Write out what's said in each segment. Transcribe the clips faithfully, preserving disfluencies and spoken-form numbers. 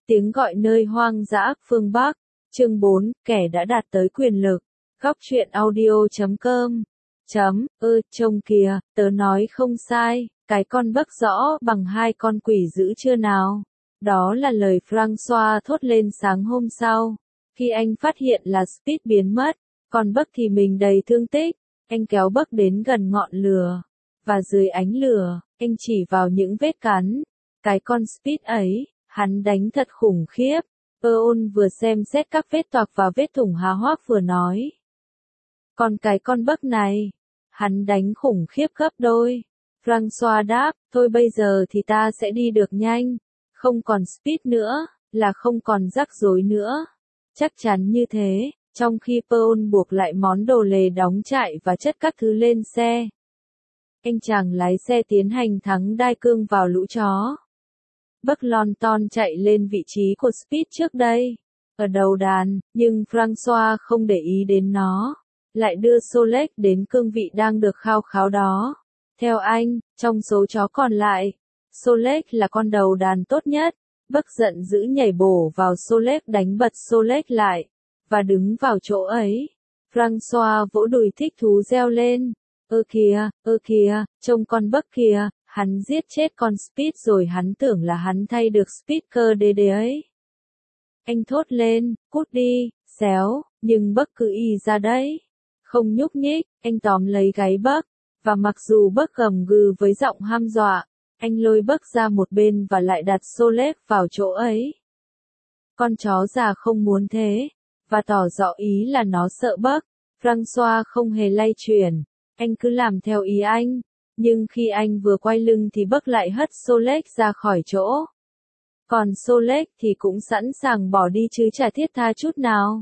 Tiếng gọi nơi hoang dã, phương Bắc. Chương bốn, kẻ đã đạt tới quyền lực. Góc truyện audio chấm com. Chấm, ơ, trông kìa, tớ nói không sai, cái con bấc rõ bằng hai con quỷ dữ chưa nào? Đó là lời Francois thốt lên sáng hôm sau. Khi anh phát hiện là Speed biến mất, con bấc thì mình đầy thương tích, anh kéo bấc đến gần ngọn lửa. Và dưới ánh lửa, anh chỉ vào những vết cắn. Cái con Speed ấy, hắn đánh thật khủng khiếp. Eon vừa xem xét các vết toạc và vết thủng há hoác vừa nói. Còn cái con bấc này, hắn đánh khủng khiếp gấp đôi. Francois đáp, thôi bây giờ thì ta sẽ đi được nhanh. Không còn Speed nữa, là không còn rắc rối nữa. Chắc chắn như thế, trong khi Peon buộc lại món đồ lề đóng trại và chất các thứ lên xe. Anh chàng lái xe tiến hành thắng đai cương vào lũ chó. Buck Lawton chạy lên vị trí của Speed trước đây, ở đầu đàn, nhưng Francois không để ý đến nó, lại đưa Solex đến cương vị đang được khao kháo đó. Theo anh, trong số chó còn lại, Solex là con đầu đàn tốt nhất. Buck giận dữ nhảy bổ vào Solex đánh bật Solex lại, và đứng vào chỗ ấy. Francois vỗ đùi thích thú reo lên. Ơ kìa, ơ kìa, trông con Buck kìa, hắn giết chết con Speed rồi hắn tưởng là hắn thay được Speed cơ đê đê ấy. Anh thốt lên, cút đi, xéo, nhưng Buck cứ y ra đấy. Không nhúc nhích, anh tóm lấy gáy Buck, và mặc dù Buck gầm gừ với giọng hăm dọa, anh lôi Buck ra một bên và lại đặt Solex vào chỗ ấy. Con chó già không muốn thế, và tỏ rõ ý là nó sợ Buck. Francois không hề lay chuyển, anh cứ làm theo ý anh, nhưng khi anh vừa quay lưng thì Buck lại hất Solex ra khỏi chỗ. Còn Solex thì cũng sẵn sàng bỏ đi chứ chả thiết tha chút nào.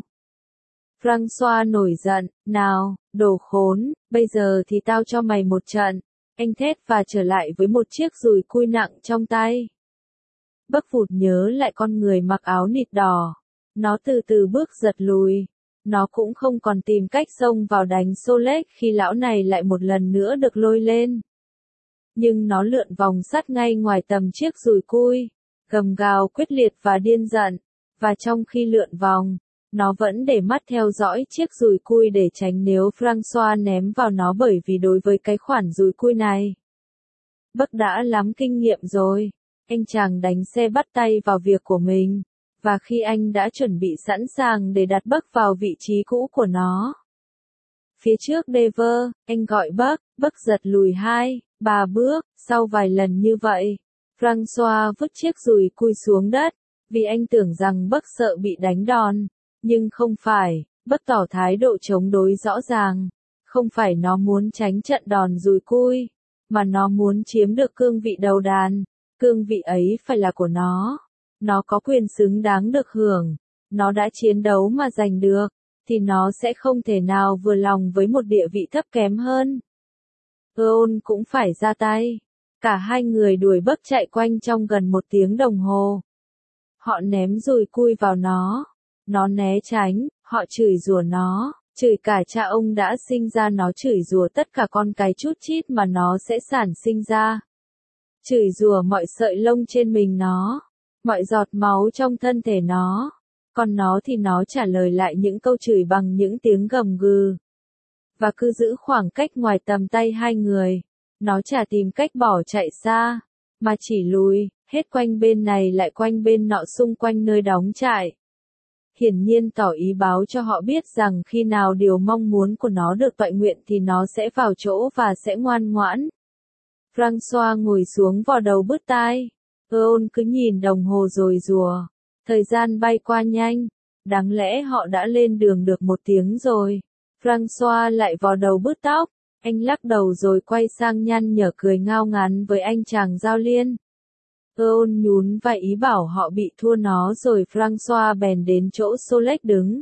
Francois nổi giận, nào, đồ khốn, bây giờ thì tao cho mày một trận. Anh thét và trở lại với một chiếc dùi cui nặng trong tay. Buck vụt nhớ lại con người mặc áo nịt đỏ. Nó từ từ bước giật lùi. Nó cũng không còn tìm cách xông vào đánh Solex khi lão này lại một lần nữa được lôi lên. Nhưng nó lượn vòng sát ngay ngoài tầm chiếc dùi cui, gầm gào quyết liệt và điên giận. Và trong khi lượn vòng, nó vẫn để mắt theo dõi chiếc dùi cui để tránh nếu Francois ném vào nó, bởi vì đối với cái khoản dùi cui này, Buck đã lắm kinh nghiệm rồi. Anh chàng đánh xe bắt tay vào việc của mình, và khi anh đã chuẩn bị sẵn sàng để đặt Buck vào vị trí cũ của nó. Phía trước Dever, anh gọi Buck, Buck giật lùi hai, ba bước, sau vài lần như vậy, Francois vứt chiếc dùi cui xuống đất, vì anh tưởng rằng Buck sợ bị đánh đòn. Nhưng không phải, Buck tỏ thái độ chống đối rõ ràng. Không phải nó muốn tránh trận đòn dùi cui, mà nó muốn chiếm được cương vị đầu đàn. Cương vị ấy phải là của nó. Nó có quyền xứng đáng được hưởng. Nó đã chiến đấu mà giành được, thì nó sẽ không thể nào vừa lòng với một địa vị thấp kém hơn. Eon cũng phải ra tay. Cả hai người đuổi Buck chạy quanh trong gần một tiếng đồng hồ. Họ ném dùi cui vào nó. Nó né tránh, họ chửi rủa nó, chửi cả cha ông đã sinh ra nó, chửi rủa tất cả con cái chút chít mà nó sẽ sản sinh ra. Chửi rủa mọi sợi lông trên mình nó, mọi giọt máu trong thân thể nó. Còn nó thì nó trả lời lại những câu chửi bằng những tiếng gầm gừ. Và cứ giữ khoảng cách ngoài tầm tay hai người. Nó chả tìm cách bỏ chạy xa, mà chỉ lùi, hết quanh bên này lại quanh bên nọ xung quanh nơi đóng trại. Hiển nhiên tỏ ý báo cho họ biết rằng khi nào điều mong muốn của nó được toại nguyện thì nó sẽ vào chỗ và sẽ ngoan ngoãn. Francois ngồi xuống vò đầu bứt tai. Eon cứ nhìn đồng hồ rồi rùa. Thời gian bay qua nhanh. Đáng lẽ họ đã lên đường được một tiếng rồi. Francois lại vò đầu bứt tóc. Anh lắc đầu rồi quay sang nhăn nhở cười ngao ngán với anh chàng giao liên. Eon nhún vai ý bảo họ bị thua nó rồi Francois bèn đến chỗ Solex đứng.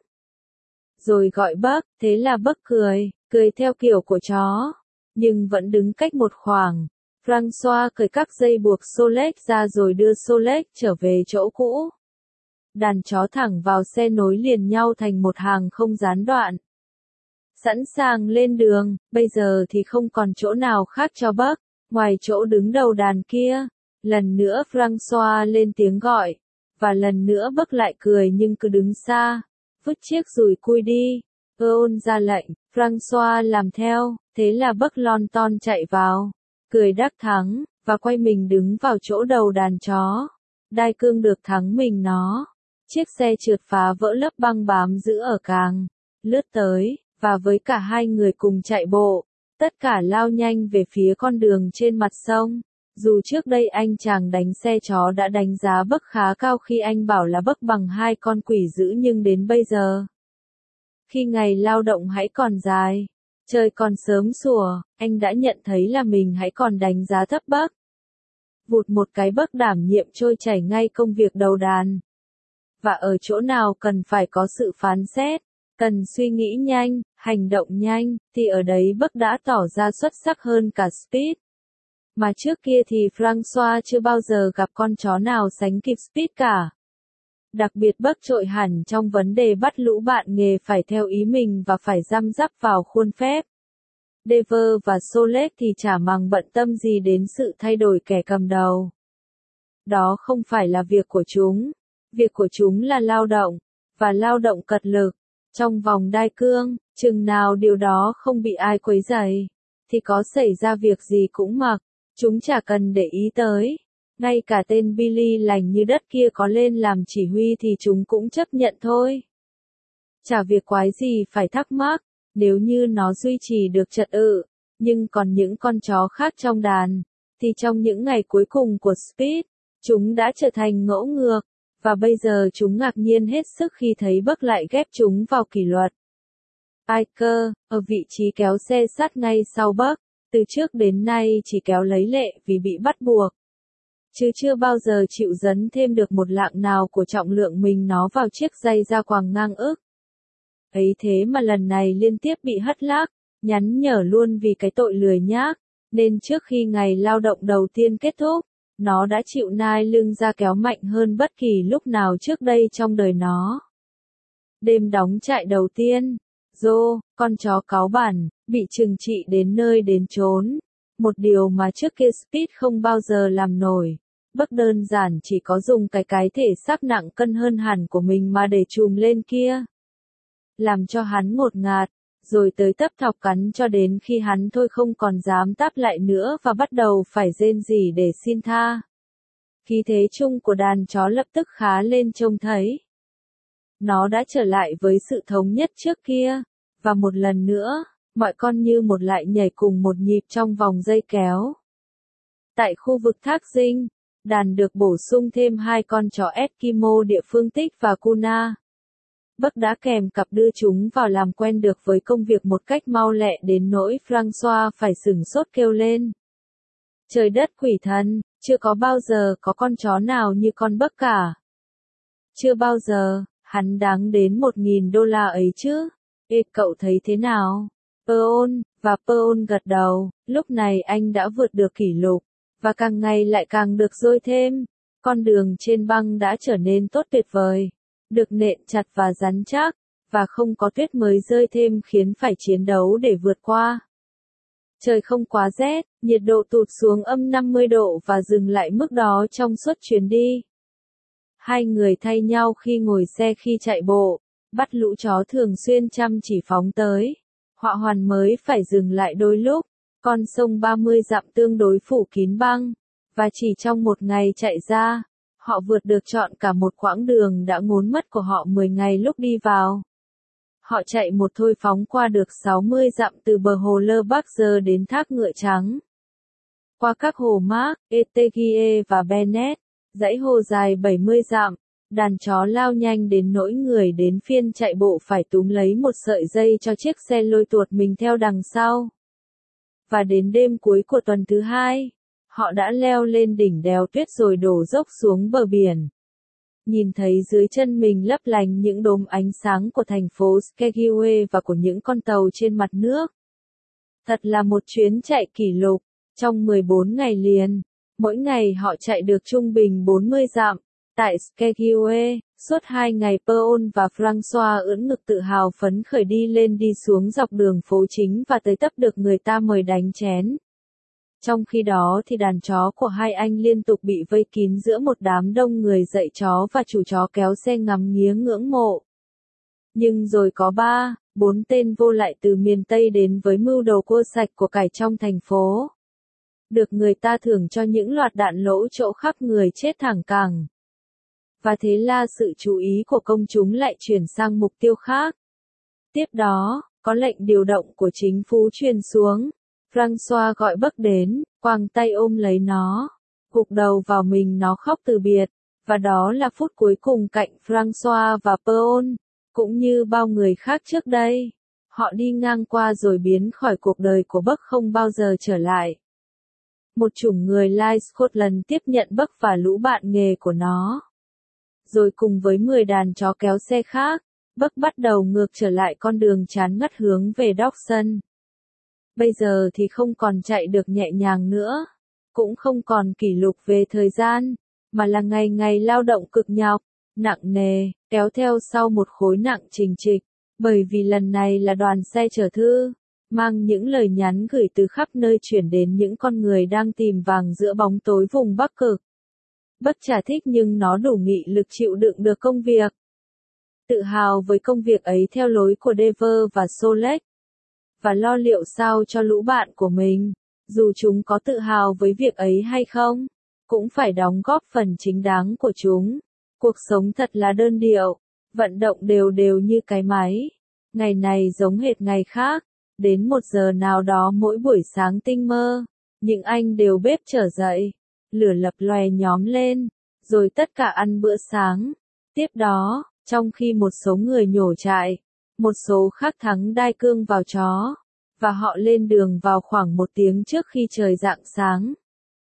Rồi gọi Buck, thế là Buck cười, cười theo kiểu của chó, nhưng vẫn đứng cách một khoảng. Francois cởi các dây buộc Solex ra rồi đưa Solex trở về chỗ cũ. Đàn chó thẳng vào xe nối liền nhau thành một hàng không gián đoạn. Sẵn sàng lên đường, bây giờ thì không còn chỗ nào khác cho Buck, ngoài chỗ đứng đầu đàn kia. Lần nữa Francois lên tiếng gọi, và lần nữa Buck lại cười nhưng cứ đứng xa, vứt chiếc dùi cui đi. Pearl ra lệnh, Francois làm theo, thế là Buck lon ton chạy vào, cười đắc thắng, và quay mình đứng vào chỗ đầu đàn chó. Đai cương được thắng mình nó. Chiếc xe trượt phá vỡ lớp băng bám giữ ở càng, lướt tới, và với cả hai người cùng chạy bộ, tất cả lao nhanh về phía con đường trên mặt sông. Dù trước đây anh chàng đánh xe chó đã đánh giá Buck khá cao khi anh bảo là Buck bằng hai con quỷ dữ, nhưng đến bây giờ, khi ngày lao động hãy còn dài, trời còn sớm sủa, anh đã nhận thấy là mình hãy còn đánh giá thấp Buck. Vụt một cái Buck đảm nhiệm trôi chảy ngay công việc đầu đàn. Và ở chỗ nào cần phải có sự phán xét, cần suy nghĩ nhanh, hành động nhanh, thì ở đấy Buck đã tỏ ra xuất sắc hơn cả Speed. Mà trước kia thì Francois chưa bao giờ gặp con chó nào sánh kịp Speed cả. Đặc biệt Buck trội hẳn trong vấn đề bắt lũ bạn nghề phải theo ý mình và phải răm rắp vào khuôn phép. Dever và Solet thì chả màng bận tâm gì đến sự thay đổi kẻ cầm đầu. Đó không phải là việc của chúng. Việc của chúng là lao động, và lao động cật lực, trong vòng đai cương, chừng nào điều đó không bị ai quấy rầy, thì có xảy ra việc gì cũng mặc, chúng chả cần để ý tới. Ngay cả tên Billy lành như đất kia có lên làm chỉ huy thì chúng cũng chấp nhận thôi. Chả việc quái gì phải thắc mắc, nếu như nó duy trì được trật tự. Nhưng còn những con chó khác trong đàn, thì trong những ngày cuối cùng của Speed, chúng đã trở thành ngỗ ngược. Và bây giờ chúng ngạc nhiên hết sức khi thấy Buck lại ghép chúng vào kỷ luật. Iker, ở vị trí kéo xe sát ngay sau Buck, từ trước đến nay chỉ kéo lấy lệ vì bị bắt buộc. Chứ chưa bao giờ chịu dấn thêm được một lạng nào của trọng lượng mình nó vào chiếc dây da quàng ngang ức. Ấy thế mà lần này liên tiếp bị hất lác, nhắn nhở luôn vì cái tội lười nhác, nên trước khi ngày lao động đầu tiên kết thúc, nó đã chịu nai lưng ra kéo mạnh hơn bất kỳ lúc nào trước đây trong đời nó. Đêm đóng trại đầu tiên, Joe, con chó cáu bẳn, bị trừng trị đến nơi đến chốn. Một điều mà trước kia Speed không bao giờ làm nổi. Buck đơn giản chỉ có dùng cái cái thể xác nặng cân hơn hẳn của mình mà để trùm lên kia. Làm cho hắn ngột ngạt, rồi tới tấp thọc cắn cho đến khi hắn thôi không còn dám táp lại nữa và bắt đầu phải rên rỉ để xin tha. Khí thế chung của đàn chó lập tức khá lên trông thấy. Nó đã trở lại với sự thống nhất trước kia, và một lần nữa, mọi con như một lại nhảy cùng một nhịp trong vòng dây kéo. Tại khu vực Thác Dinh, đàn được bổ sung thêm hai con chó Eskimo địa phương Tích và Kuna. Buck đã kèm cặp đưa chúng vào làm quen được với công việc một cách mau lẹ đến nỗi Francois phải sửng sốt kêu lên. Trời đất quỷ thần, chưa có bao giờ có con chó nào như con Buck cả. Chưa bao giờ, hắn đáng đến một nghìn đô la ấy chứ. Ê, cậu thấy thế nào? Pearl, và Pearl gật đầu, lúc này anh đã vượt được kỷ lục, và càng ngày lại càng được dôi thêm. Con đường trên băng đã trở nên tốt tuyệt vời, được nện chặt và rắn chắc, và không có tuyết mới rơi thêm khiến phải chiến đấu để vượt qua. Trời không quá rét, nhiệt độ tụt xuống âm năm mươi độ và dừng lại mức đó trong suốt chuyến đi. Hai người thay nhau khi ngồi xe khi chạy bộ, bắt lũ chó thường xuyên chăm chỉ phóng tới. Họa hoàn mới phải dừng lại đôi lúc, con sông ba mươi dặm tương đối phủ kín băng, và chỉ trong một ngày chạy ra, họ vượt được trọn cả một quãng đường đã ngốn mất của họ mười ngày lúc đi vào. Họ chạy một thôi phóng qua được sáu mươi dặm từ bờ hồ Lơ Bắc giờ đến thác Ngựa Trắng. Qua các hồ Mark, Etegie và Bennett, dãy hồ dài bảy mươi dặm, đàn chó lao nhanh đến nỗi người đến phiên chạy bộ phải túm lấy một sợi dây cho chiếc xe lôi tuột mình theo đằng sau. Và đến đêm cuối của tuần thứ hai, họ đã leo lên đỉnh đèo tuyết rồi đổ dốc xuống bờ biển. Nhìn thấy dưới chân mình lấp lánh những đốm ánh sáng của thành phố Skagway và của những con tàu trên mặt nước. Thật là một chuyến chạy kỷ lục, trong mười bốn ngày liền, mỗi ngày họ chạy được trung bình bốn mươi dặm. Tại Skagway, suốt hai ngày Pearl và Francois ưỡn ngực tự hào phấn khởi đi lên đi xuống dọc đường phố chính và tới tấp được người ta mời đánh chén. Trong khi đó thì đàn chó của hai anh liên tục bị vây kín giữa một đám đông người dạy chó và chủ chó kéo xe ngắm nghía ngưỡng mộ. Nhưng rồi có ba, bốn tên vô lại từ miền Tây đến với mưu đồ cua sạch của cải trong thành phố. Được người ta thưởng cho những loạt đạn lỗ chỗ khắp người chết thẳng cẳng. Và thế là sự chú ý của công chúng lại chuyển sang mục tiêu khác. Tiếp đó, có lệnh điều động của chính phủ truyền xuống. François gọi Buck đến, quàng tay ôm lấy nó, gục đầu vào mình nó khóc từ biệt, và đó là phút cuối cùng cạnh François và Paul, cũng như bao người khác trước đây. Họ đi ngang qua rồi biến khỏi cuộc đời của Buck không bao giờ trở lại. Một chủng người lai Scotland tiếp nhận Buck và lũ bạn nghề của nó. Rồi cùng với mười đàn chó kéo xe khác, Buck bắt đầu ngược trở lại con đường chán ngắt hướng về Dawson. Bây giờ thì không còn chạy được nhẹ nhàng nữa, cũng không còn kỷ lục về thời gian, mà là ngày ngày lao động cực nhọc, nặng nề, kéo theo sau một khối nặng trình trịch, bởi vì lần này là đoàn xe chở thư, mang những lời nhắn gửi từ khắp nơi chuyển đến những con người đang tìm vàng giữa bóng tối vùng Bắc Cực. Buck chả thích nhưng nó đủ nghị lực chịu đựng được công việc. Tự hào với công việc ấy theo lối của Dever và Solek. Và lo liệu sao cho lũ bạn của mình, dù chúng có tự hào với việc ấy hay không, cũng phải đóng góp phần chính đáng của chúng. Cuộc sống thật là đơn điệu, vận động đều đều như cái máy. Ngày này giống hệt ngày khác, đến một giờ nào đó mỗi buổi sáng tinh mơ, những anh đều bếp trở dậy, lửa lập lòe nhóm lên, rồi tất cả ăn bữa sáng. Tiếp đó, trong khi một số người nhổ trại, một số khác thắng đai cương vào chó, và họ lên đường vào khoảng một tiếng trước khi trời rạng sáng.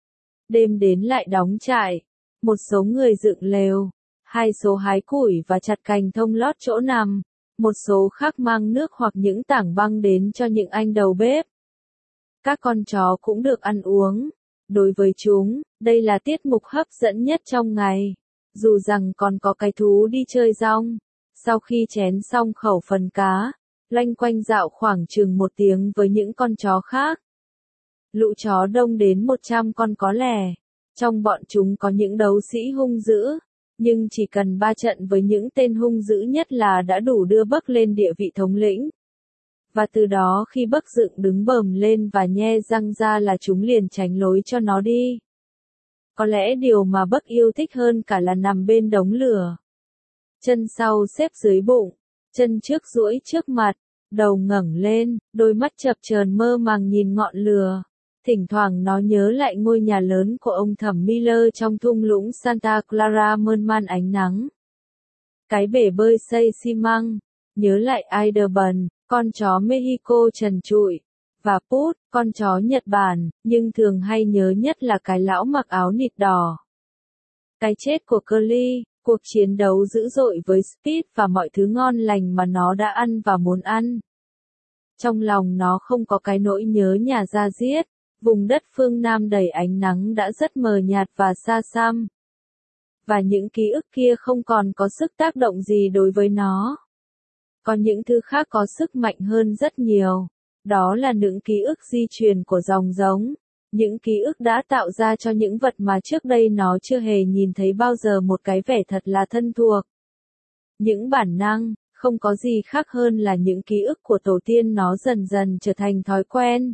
Đêm đến lại đóng trại, một số người dựng lều, hai số hái củi và chặt cành thông lót chỗ nằm, một số khác mang nước hoặc những tảng băng đến cho những anh đầu bếp. Các con chó cũng được ăn uống. Đối với chúng, đây là tiết mục hấp dẫn nhất trong ngày, dù rằng còn có cái thú đi chơi rong. Sau khi chén xong khẩu phần cá, loanh quanh dạo khoảng chừng một tiếng với những con chó khác. Lũ chó đông đến một trăm con có lẽ. Trong bọn chúng có những đấu sĩ hung dữ, nhưng chỉ cần ba trận với những tên hung dữ nhất là đã đủ đưa Buck lên địa vị thống lĩnh. Và từ đó khi Buck dựng đứng bờm lên và nhe răng ra là chúng liền tránh lối cho nó đi. Có lẽ điều mà Buck yêu thích hơn cả là nằm bên đống lửa. Chân sau xếp dưới bụng, chân trước duỗi trước mặt, đầu ngẩng lên, đôi mắt chập chờn mơ màng nhìn ngọn lửa. Thỉnh thoảng nó nhớ lại ngôi nhà lớn của ông thẩm Miller trong thung lũng Santa Clara mơn man ánh nắng. Cái bể bơi xây xi măng, nhớ lại Iderban, con chó Mexico trần trụi, và Put, con chó Nhật Bản, nhưng thường hay nhớ nhất là cái lão mặc áo nịt đỏ. Cái chết của Curly, cuộc chiến đấu dữ dội với Speed và mọi thứ ngon lành mà nó đã ăn và muốn ăn. Trong lòng nó không có cái nỗi nhớ nhà ra giết, vùng đất phương Nam đầy ánh nắng đã rất mờ nhạt và xa xăm. Và những ký ức kia không còn có sức tác động gì đối với nó. Còn những thứ khác có sức mạnh hơn rất nhiều. Đó là những ký ức di truyền của dòng giống. Những ký ức đã tạo ra cho những vật mà trước đây nó chưa hề nhìn thấy bao giờ một cái vẻ thật là thân thuộc. Những bản năng, không có gì khác hơn là những ký ức của tổ tiên nó dần dần trở thành thói quen.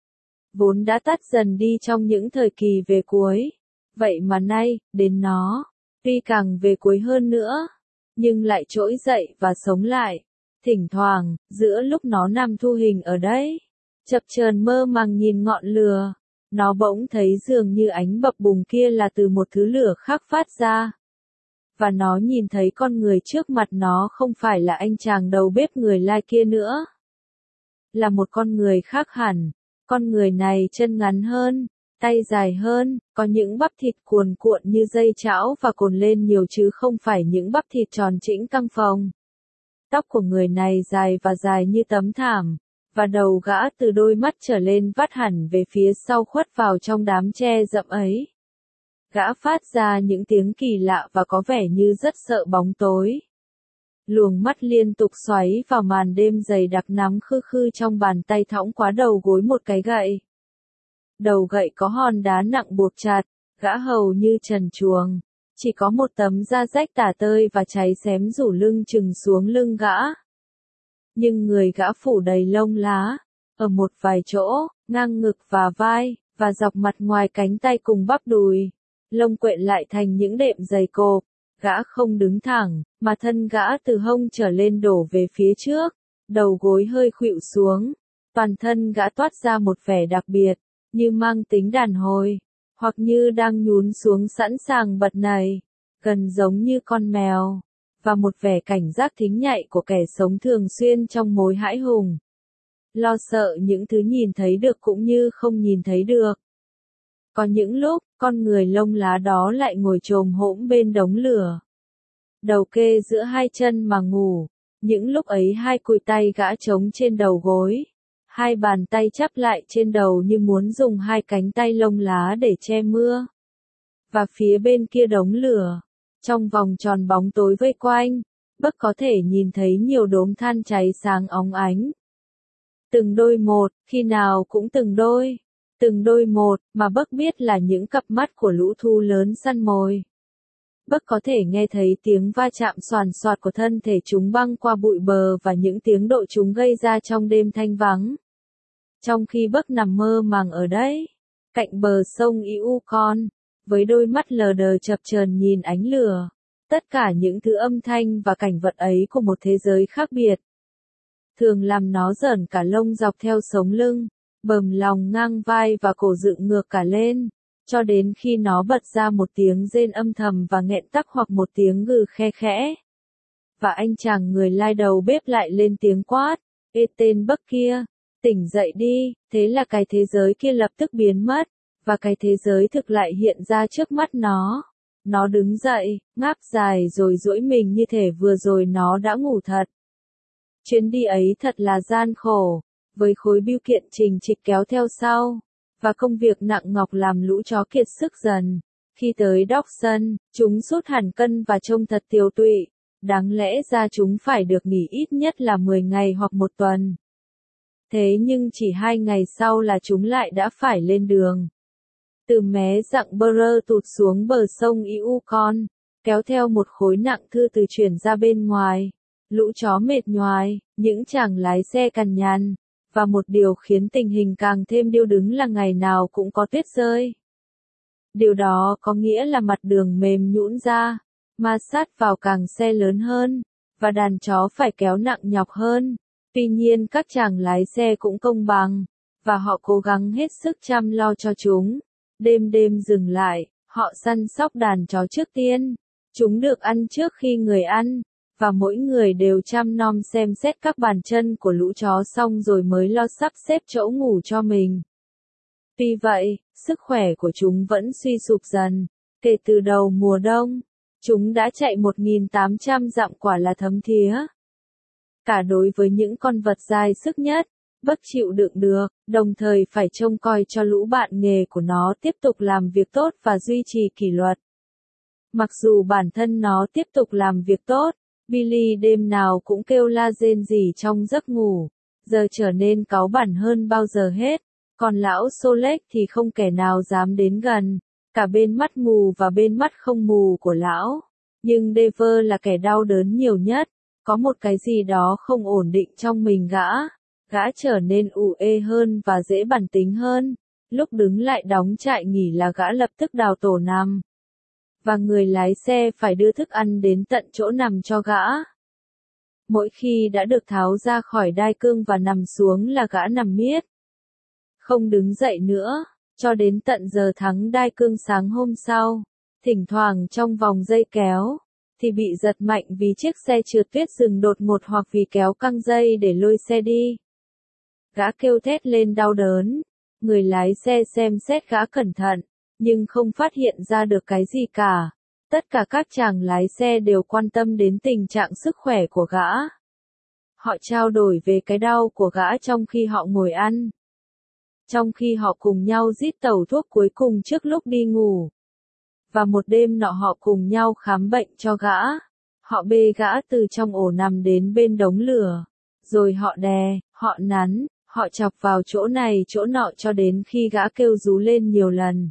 Vốn đã tắt dần đi trong những thời kỳ về cuối. Vậy mà nay, đến nó, tuy càng về cuối hơn nữa, nhưng lại trỗi dậy và sống lại. Thỉnh thoảng, giữa lúc nó nằm thu hình ở đấy, chập chờn mơ màng nhìn ngọn lửa, nó bỗng thấy dường như ánh bập bùng kia là từ một thứ lửa khác phát ra. Và nó nhìn thấy con người trước mặt nó không phải là anh chàng đầu bếp người Lai kia nữa. Là một con người khác hẳn. Con người này chân ngắn hơn, tay dài hơn, có những bắp thịt cuồn cuộn như dây chảo và cồn lên nhiều chứ không phải những bắp thịt tròn trĩnh căng phồng. Tóc của người này dài và dài như tấm thảm, và đầu gã từ đôi mắt trở lên vắt hẳn về phía sau khuất vào trong đám tre rậm ấy. Gã phát ra những tiếng kỳ lạ và có vẻ như rất sợ bóng tối. Luồng mắt liên tục xoáy vào màn đêm dày đặc nắm khư khư trong bàn tay thõng quá đầu gối một cái gậy. đầu gậy có hòn đá nặng buộc chặt, gã hầu như trần truồng, chỉ có một tấm da rách tả tơi và cháy xém rủ lưng chừng xuống lưng gã. Nhưng người gã phủ đầy lông lá, ở một vài chỗ, ngang ngực và vai, và dọc mặt ngoài cánh tay cùng bắp đùi, lông quện lại thành những đệm dày cộp. Gã không đứng thẳng, mà thân gã từ hông trở lên đổ về phía trước, đầu gối hơi khuỵu xuống, toàn thân gã toát ra một vẻ đặc biệt, như mang tính đàn hồi, hoặc như đang nhún xuống sẵn sàng bật nảy, gần giống như con mèo, và một vẻ cảnh giác thính nhạy của kẻ sống thường xuyên trong mối hãi hùng. Lo sợ những thứ nhìn thấy được cũng như không nhìn thấy được. Có những lúc, con người lông lá đó lại ngồi chồm hổm bên đống lửa, đầu kê giữa hai chân mà ngủ. Những lúc ấy hai cùi tay gã trống trên đầu gối, hai bàn tay chắp lại trên đầu như muốn dùng hai cánh tay lông lá để che mưa. Và phía bên kia đống lửa, trong vòng tròn bóng tối vây quanh, Bấc có thể nhìn thấy nhiều đốm than cháy sáng óng ánh. Từng đôi một, khi nào cũng từng đôi. Từng đôi một, mà Bấc biết là những cặp mắt của lũ thú lớn săn mồi. Bấc có thể nghe thấy tiếng va chạm xoàn xoạt của thân thể chúng băng qua bụi bờ và những tiếng độ chúng gây ra trong đêm thanh vắng. Trong khi Bấc nằm mơ màng ở đấy, cạnh bờ sông Yukon, với đôi mắt lờ đờ chập chờn nhìn ánh lửa, tất cả những thứ âm thanh và cảnh vật ấy của một thế giới khác biệt, thường làm nó rởn cả lông dọc theo sống lưng, bầm lòng ngang vai và cổ dựng ngược cả lên, cho đến khi nó bật ra một tiếng rên âm thầm và nghẹn tắc hoặc một tiếng gừ khe khẽ. Và anh chàng người lai đầu bếp lại lên tiếng quát, ê tên Bấc kia, tỉnh dậy đi. Thế là cái thế giới kia lập tức biến mất, và cái thế giới thực lại hiện ra trước mắt nó. Nó đứng dậy, ngáp dài rồi duỗi mình như thể vừa rồi nó đã ngủ thật. Chuyến đi ấy thật là gian khổ, với khối bưu kiện trình trịch kéo theo sau, và công việc nặng nhọc làm lũ chó kiệt sức dần. Khi tới Dawson, chúng sút hẳn cân và trông thật tiều tụy, đáng lẽ ra chúng phải được nghỉ ít nhất là mười ngày hoặc một tuần. Thế nhưng chỉ hai ngày sau là chúng lại đã phải lên đường. Từ mé dặng Burr tụt xuống bờ sông Yukon, kéo theo một khối nặng thư từ chuyển ra bên ngoài. Lũ chó mệt nhoài, những chàng lái xe cằn nhằn, và một điều khiến tình hình càng thêm điêu đứng là ngày nào cũng có tuyết rơi. Điều đó có nghĩa là mặt đường mềm nhũn ra, ma sát vào càng xe lớn hơn, và đàn chó phải kéo nặng nhọc hơn. Tuy nhiên các chàng lái xe cũng công bằng, và họ cố gắng hết sức chăm lo cho chúng. Đêm đêm dừng lại, họ săn sóc đàn chó trước tiên. Chúng được ăn trước khi người ăn, và mỗi người đều chăm nom xem xét các bàn chân của lũ chó xong rồi mới lo sắp xếp chỗ ngủ cho mình. Tuy vậy, sức khỏe của chúng vẫn suy sụp dần. Kể từ đầu mùa đông, chúng đã chạy một nghìn tám trăm dặm quả là thấm thía. Cả đối với những con vật dài sức nhất, Bấc chịu đựng được, đồng thời phải trông coi cho lũ bạn nghề của nó tiếp tục làm việc tốt và duy trì kỷ luật. Mặc dù bản thân nó tiếp tục làm việc tốt, Billy đêm nào cũng kêu la rên rỉ trong giấc ngủ, giờ trở nên cáu bẳn hơn bao giờ hết. Còn lão Solek thì không kẻ nào dám đến gần, cả bên mắt mù và bên mắt không mù của lão. Nhưng Dever là kẻ đau đớn nhiều nhất, có một cái gì đó không ổn định trong mình gã. Gã trở nên ù ê hơn và dễ bản tính hơn. Lúc đứng lại đóng trại nghỉ là gã lập tức đào tổ nằm. Và người lái xe phải đưa thức ăn đến tận chỗ nằm cho gã. Mỗi khi đã được tháo ra khỏi đai cương và nằm xuống là gã nằm miết, không đứng dậy nữa, cho đến tận giờ thắng đai cương sáng hôm sau. Thỉnh thoảng trong vòng dây kéo, thì bị giật mạnh vì chiếc xe trượt tuyết dừng đột ngột hoặc vì kéo căng dây để lôi xe đi. Gã kêu thét lên đau đớn, người lái xe xem xét gã cẩn thận, nhưng không phát hiện ra được cái gì cả. Tất cả các chàng lái xe đều quan tâm đến tình trạng sức khỏe của gã. Họ trao đổi về cái đau của gã trong khi họ ngồi ăn. Trong khi họ cùng nhau rít tẩu thuốc cuối cùng trước lúc đi ngủ. Và một đêm nọ họ cùng nhau khám bệnh cho gã. Họ bê gã từ trong ổ nằm đến bên đống lửa. Rồi họ đè, họ nắn, Họ chọc vào chỗ này chỗ nọ cho đến khi gã kêu rú lên nhiều lần.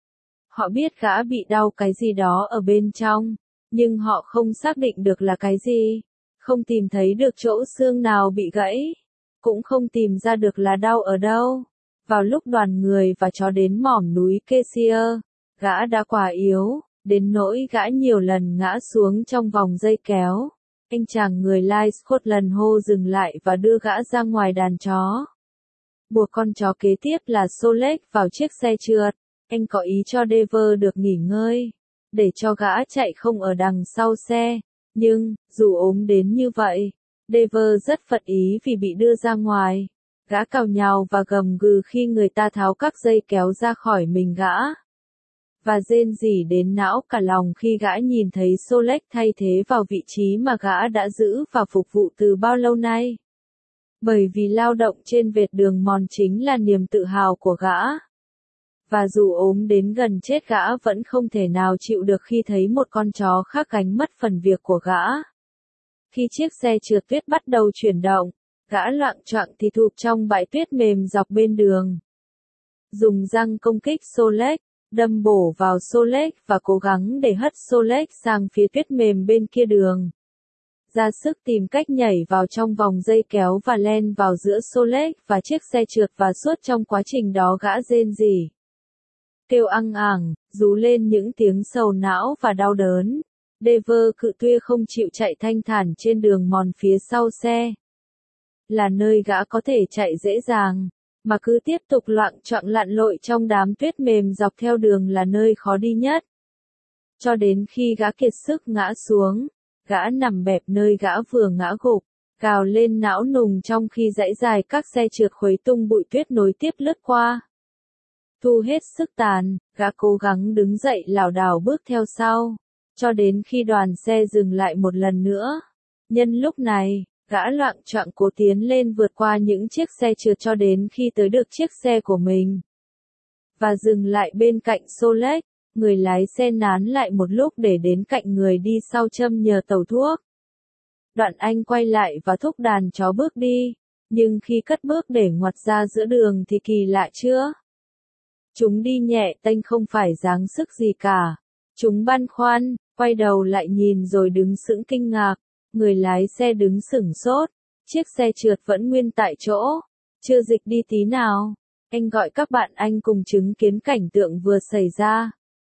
Họ biết gã bị đau cái gì đó ở bên trong, nhưng họ không xác định được là cái gì. Không tìm thấy được chỗ xương nào bị gãy, cũng không tìm ra được là đau ở đâu. Vào lúc đoàn người và chó đến mỏm núi Kessier, gã đã quá yếu, đến nỗi gã nhiều lần ngã xuống trong vòng dây kéo. Anh chàng người lai Scotland hô dừng lại và đưa gã ra ngoài đàn chó. Buộc con chó kế tiếp là Solek vào chiếc xe trượt. Anh có ý cho Dever được nghỉ ngơi, để cho gã chạy không ở đằng sau xe. Nhưng, dù ốm đến như vậy, Dever rất phật ý vì bị đưa ra ngoài. Gã cào nhào và gầm gừ khi người ta tháo các dây kéo ra khỏi mình gã. Và rên rỉ đến não cả lòng khi gã nhìn thấy Solek thay thế vào vị trí mà gã đã giữ và phục vụ từ bao lâu nay. Bởi vì lao động trên vệt đường mòn chính là niềm tự hào của gã. Và dù ốm đến gần chết gã vẫn không thể nào chịu được khi thấy một con chó khác gánh mất phần việc của gã. Khi chiếc xe trượt tuyết bắt đầu chuyển động, gã loạng choạng thì thụp trong bãi tuyết mềm dọc bên đường. Dùng răng công kích Solek, đâm bổ vào Solek và cố gắng để hất Solek sang phía tuyết mềm bên kia đường. Ra sức tìm cách nhảy vào trong vòng dây kéo và len vào giữa Solek và chiếc xe trượt và suốt trong quá trình đó gã rên rỉ. Kêu ăng ảng, rú lên những tiếng sầu não và đau đớn. Dever cự tuyệt không chịu chạy thanh thản trên đường mòn phía sau xe. Là nơi gã có thể chạy dễ dàng, mà cứ tiếp tục loạng choạng lặn lội trong đám tuyết mềm dọc theo đường là nơi khó đi nhất. Cho đến khi gã kiệt sức ngã xuống, gã nằm bẹp nơi gã vừa ngã gục, gào lên não nùng trong khi dãy dài các xe trượt khuấy tung bụi tuyết nối tiếp lướt qua. Thu hết sức tàn, gã cố gắng đứng dậy lảo đảo bước theo sau, cho đến khi đoàn xe dừng lại một lần nữa. Nhân lúc này, gã loạng choạng cố tiến lên vượt qua những chiếc xe trượt cho đến khi tới được chiếc xe của mình. Và dừng lại bên cạnh Solek, người lái xe nán lại một lúc để đến cạnh người đi sau châm nhờ tẩu thuốc. Đoạn anh quay lại và thúc đàn chó bước đi, nhưng khi cất bước để ngoặt ra giữa đường thì kỳ lạ chưa? Chúng đi nhẹ tênh không phải dáng sức gì cả. Chúng băn khoăn, quay đầu lại nhìn rồi đứng sững kinh ngạc. Người lái xe đứng sửng sốt. Chiếc xe trượt vẫn nguyên tại chỗ. Chưa dịch đi tí nào. Anh gọi các bạn anh cùng chứng kiến cảnh tượng vừa xảy ra.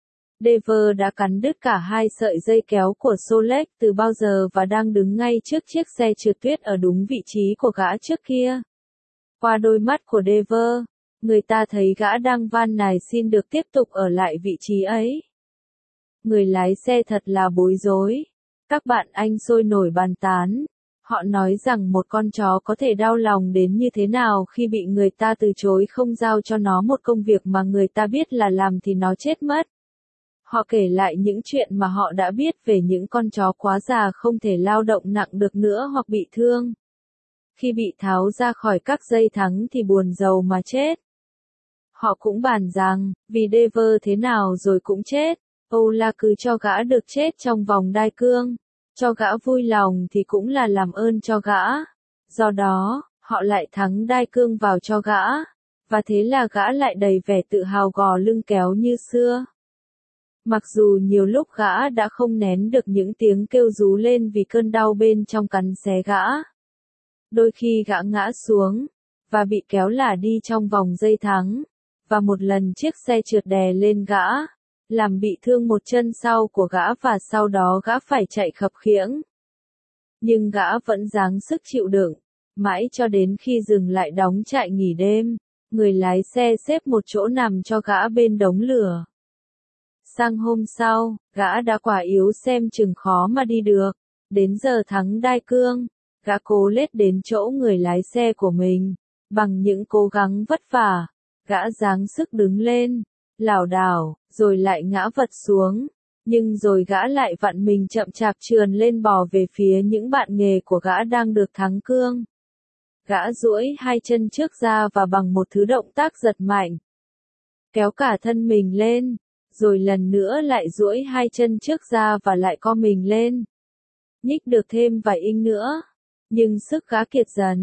Dever đã cắn đứt cả hai sợi dây kéo của Solek từ bao giờ và đang đứng ngay trước chiếc xe trượt tuyết ở đúng vị trí của gã trước kia. Qua đôi mắt của Dever, người ta thấy gã đang van nài xin được tiếp tục ở lại vị trí ấy. Người lái xe thật là bối rối. Các bạn anh sôi nổi bàn tán. Họ nói rằng một con chó có thể đau lòng đến như thế nào khi bị người ta từ chối không giao cho nó một công việc mà người ta biết là làm thì nó chết mất. Họ kể lại những chuyện mà họ đã biết về những con chó quá già không thể lao động nặng được nữa hoặc bị thương. Khi bị tháo ra khỏi các dây thắng thì buồn rầu mà chết. Họ cũng bàn rằng, vì Dever thế nào rồi cũng chết, Âu là cứ cho gã được chết trong vòng đai cương, cho gã vui lòng thì cũng là làm ơn cho gã. Do đó, họ lại thắng đai cương vào cho gã, và thế là gã lại đầy vẻ tự hào gò lưng kéo như xưa. Mặc dù nhiều lúc gã đã không nén được những tiếng kêu rú lên vì cơn đau bên trong cắn xé gã. Đôi khi gã ngã xuống, và bị kéo lả đi trong vòng dây thắng, và một lần chiếc xe trượt đè lên gã, làm bị thương một chân sau của gã và sau đó gã phải chạy khập khiễng. Nhưng gã vẫn dáng sức chịu đựng, mãi cho đến khi dừng lại đóng trại nghỉ đêm, người lái xe xếp một chỗ nằm cho gã bên đống lửa. Sang hôm sau, gã đã quả yếu xem chừng khó mà đi được. Đến giờ thắng đai cương, gã cố lết đến chỗ người lái xe của mình. Bằng những cố gắng vất vả, gã giáng sức đứng lên, lảo đảo, rồi lại ngã vật xuống. Nhưng rồi gã lại vặn mình chậm chạp trườn lên bò về phía những bạn nghề của gã đang được thắng cương. Gã duỗi hai chân trước ra và bằng một thứ động tác giật mạnh, kéo cả thân mình lên. Rồi lần nữa lại duỗi hai chân trước ra và lại co mình lên. Nhích được thêm vài inch nữa. Nhưng sức gã kiệt dần.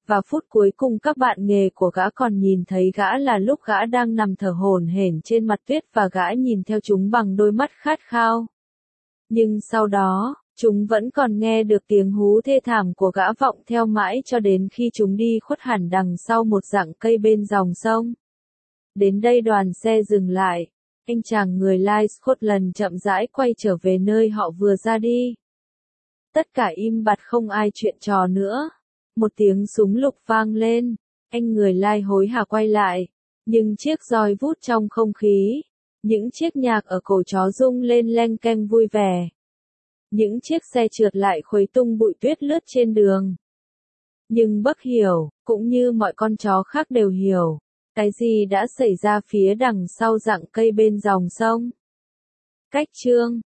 Và phút cuối cùng các bạn nghề của gã còn nhìn thấy gã là lúc gã đang nằm thở hổn hển trên mặt tuyết và gã nhìn theo chúng bằng đôi mắt khát khao. Nhưng sau đó, chúng vẫn còn nghe được tiếng hú thê thảm của gã vọng theo mãi cho đến khi chúng đi khuất hẳn đằng sau một rặng cây bên dòng sông. Đến đây đoàn xe dừng lại. Anh chàng người lai Scotland chậm rãi quay trở về nơi họ vừa ra đi. Tất cả im bặt không ai chuyện trò nữa. Một tiếng súng lục vang lên. Anh người lai hối hả quay lại. Nhưng chiếc roi vút trong không khí. Những chiếc nhạc ở cổ chó rung lên leng keng vui vẻ. Những chiếc xe trượt lại khuấy tung bụi tuyết lướt trên đường. Nhưng Buck hiểu, cũng như mọi con chó khác đều hiểu, cái gì đã xảy ra phía đằng sau rặng cây bên dòng sông. Cách chương